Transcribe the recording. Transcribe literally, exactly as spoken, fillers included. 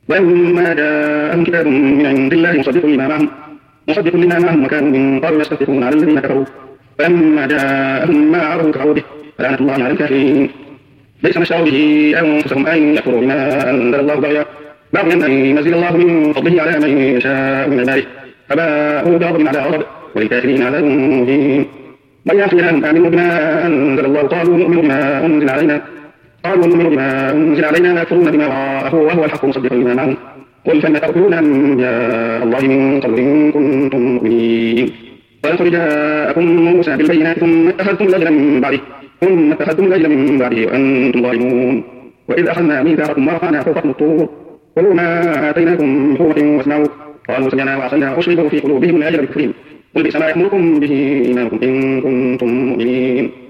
ولما جاءهم كتاب من عند الله مصدق لما معهم مصدق لما معهم وكانوا من قبل يستفتحون على الذين كفروا فلما جاءهم ما عرفوا كفروا به فلعنة الله على الكافرين. ليس ما اشتروا به أنفسهم أن يكفروا بما أنزل الله بغيا بغيا أن ينزل الله من فضله على من يشاء من عباده فباءوا بغضب على غضب وللكافرين عذاب مهين. وإذا قيل لهم آمنوا بما أنزل الله قالوا نؤمن بما أنزل علينا قالوا نؤمن بما أنزل علينا ويكفرون بما وراءه وهو الحق مصدقا لما معهم قل فلم تقتلون أنبياء الله من قبل إن كنتم مؤمنين ولقد جاءكم موسى بالبينات ثم اتخذتم العجل من بعده ثم اتخذتم العجل من بعده وأنتم ظالمون. وإذ أخذنا ميثاقكم ورفعنا فوقكم الطور خذوا ما آتيناكم بقوة واسمعوا قالوا سمعنا وعصينا أشربوا في قلوبهم العجل بكفرهم قل بئس ما يأمركم به إيمانكم إن كنتم مؤمنين.